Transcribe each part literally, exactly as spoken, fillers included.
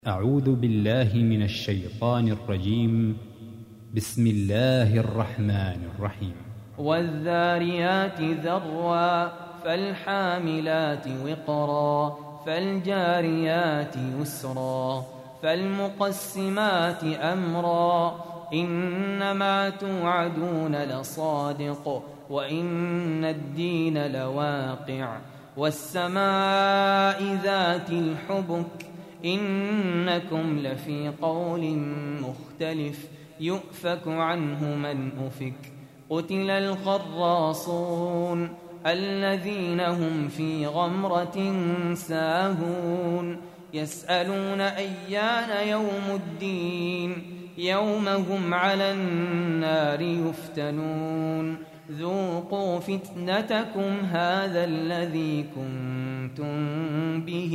أعوذ بالله من الشيطان الرجيم. بسم الله الرحمن الرحيم. والذاريات ذروا فالحاملات وقرا فالجاريات يسرا فالمقسمات أمرا إنما توعدون لصادق وإن الدين لواقع والسماء ذات الحبك إنكم لفي قول مختلف يؤفك عنه من أفك قتل الخراصون الذين هم في غمرة ساهون يسألون أيان يوم الدين يوم هم على النار يفتنون ذوقوا فتنتكم هذا الذي كنتم به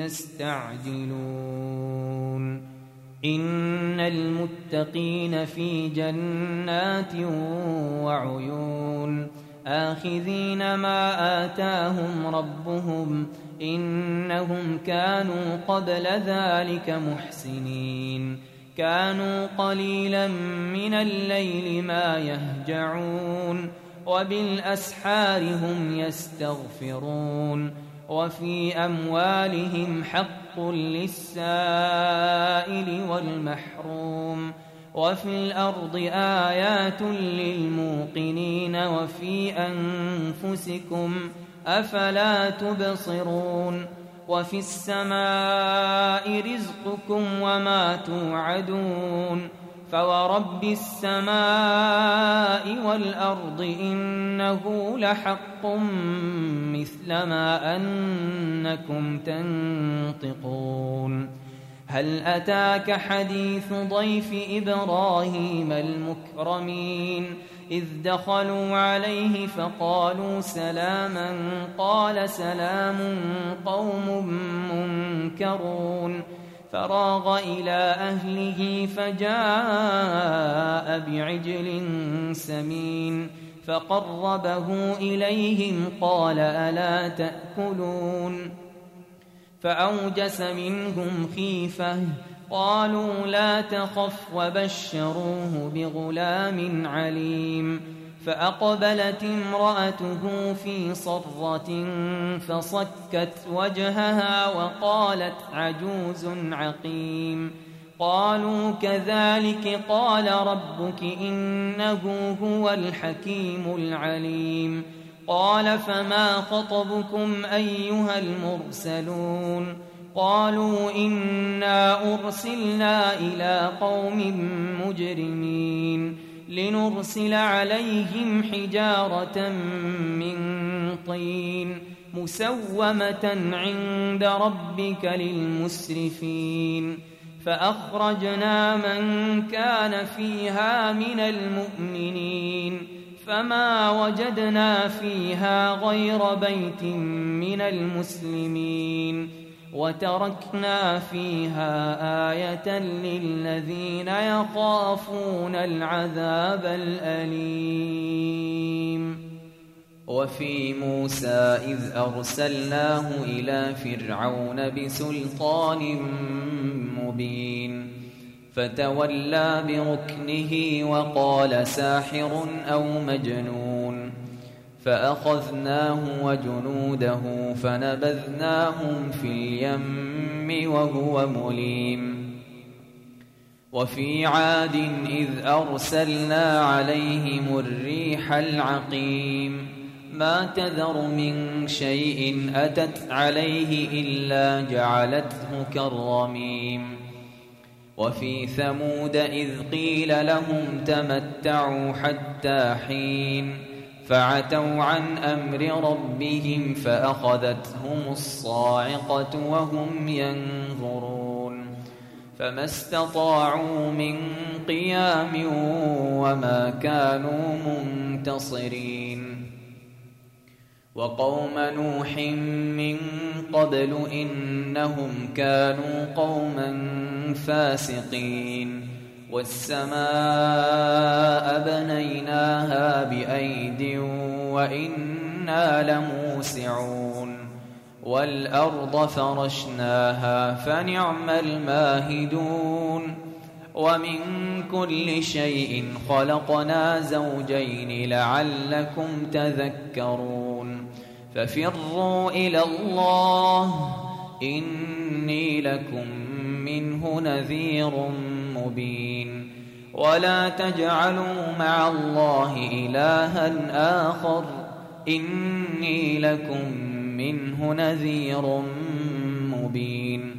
تستعجلون إن المتقين في جنات وعيون آخذين ما آتاهم ربهم إنهم كانوا قبل ذلك محسنين كانوا قليلا من الليل ما يهجعون وبالأسحار هم يستغفرون وفي أموالهم حق للسائل والمحروم وفي الأرض آيات للموقنين وفي أنفسكم أفلا تبصرون وفي السماء رزقكم وما توعدون فورب السماء والأرض إنه لحق مثل ما أنكم تنطقون هل أتاك حديث ضيف إبراهيم المكرمين إذ دخلوا عليه فقالوا سلاما قال سلام قوم منكرون فراغ إلى أهله فجاء بعجل سمين فقربه إليهم قال ألا تأكلون فأوجس منهم خيفة قالوا لا تخف وبشروه بغلام عليم فأقبلت امرأته في صرة فصكت وجهها وقالت عجوز عقيم قالوا كذلك قال ربك إنه هو الحكيم العليم قال فما خطبكم أيها المرسلون قالوا إنا أرسلنا إلى قوم مجرمين لنرسل عليهم حجارة من طين مسومة عند ربك للمسرفين فأخرجنا من كان فيها من المؤمنين فما وجدنا فيها غير بيت من المسلمين وتركنا فيها آية للذين يخافون العذاب الأليم وفي موسى إذ أرسلناه إلى فرعون بسلطان مبين فتولى بركنه وقال ساحر أو مجنون فأخذناه وجنوده فنبذناهم في اليم وهو مليم وفي عاد إذ أرسلنا عليهم الريح العقيم ما تذر من شيء أتت عليه إلا جعلته كالرميم وفي ثمود إذ قيل لهم تمتعوا حتى حين فعتوا عن أمر ربهم فأخذتهم الصاعقة وهم ينظرون فما استطاعوا من قيام وما كانوا منتصرين وقوم نوح من قبل إنهم كانوا قوما فاسقين والسماء بنيناها بأيد وإنا لموسعون والأرض فرشناها فنعم الماهدون ومن كل شيء خلقنا زوجين لعلكم تذكرون ففروا إلى الله إني لكم منه نذير مبين ولا تجعلوا مع الله إلها آخر إني لكم منه نذير مبين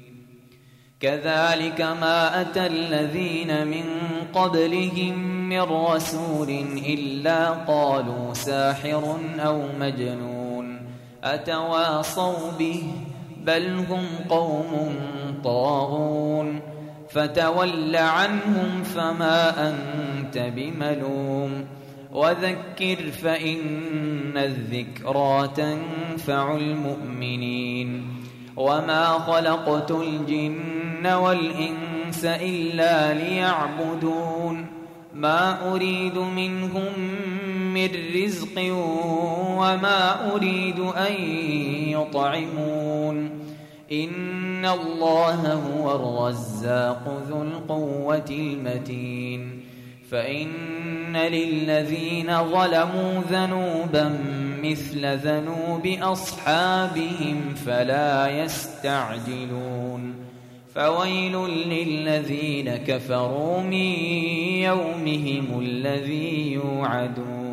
كذلك ما أتى الذين من قبلهم من رسول إلا قالوا ساحر أو مجنون أتواصوا به بل هم قوم طاغون فتول عنهم فما أنت بملوم وذكر فإن الذكرى تنفع المؤمنين وما خلقت الجن والإنس إلا ليعبدون ما أريد منهم من رزق وما أريد أن يطعمون إن الله هو الرزاق ذو القوة المتين فإن للذين ظلموا ذنوبا مثل ذنوب أصحابهم فلا يستعجلون فويل للذين كفروا من يومهم الذي يوعدون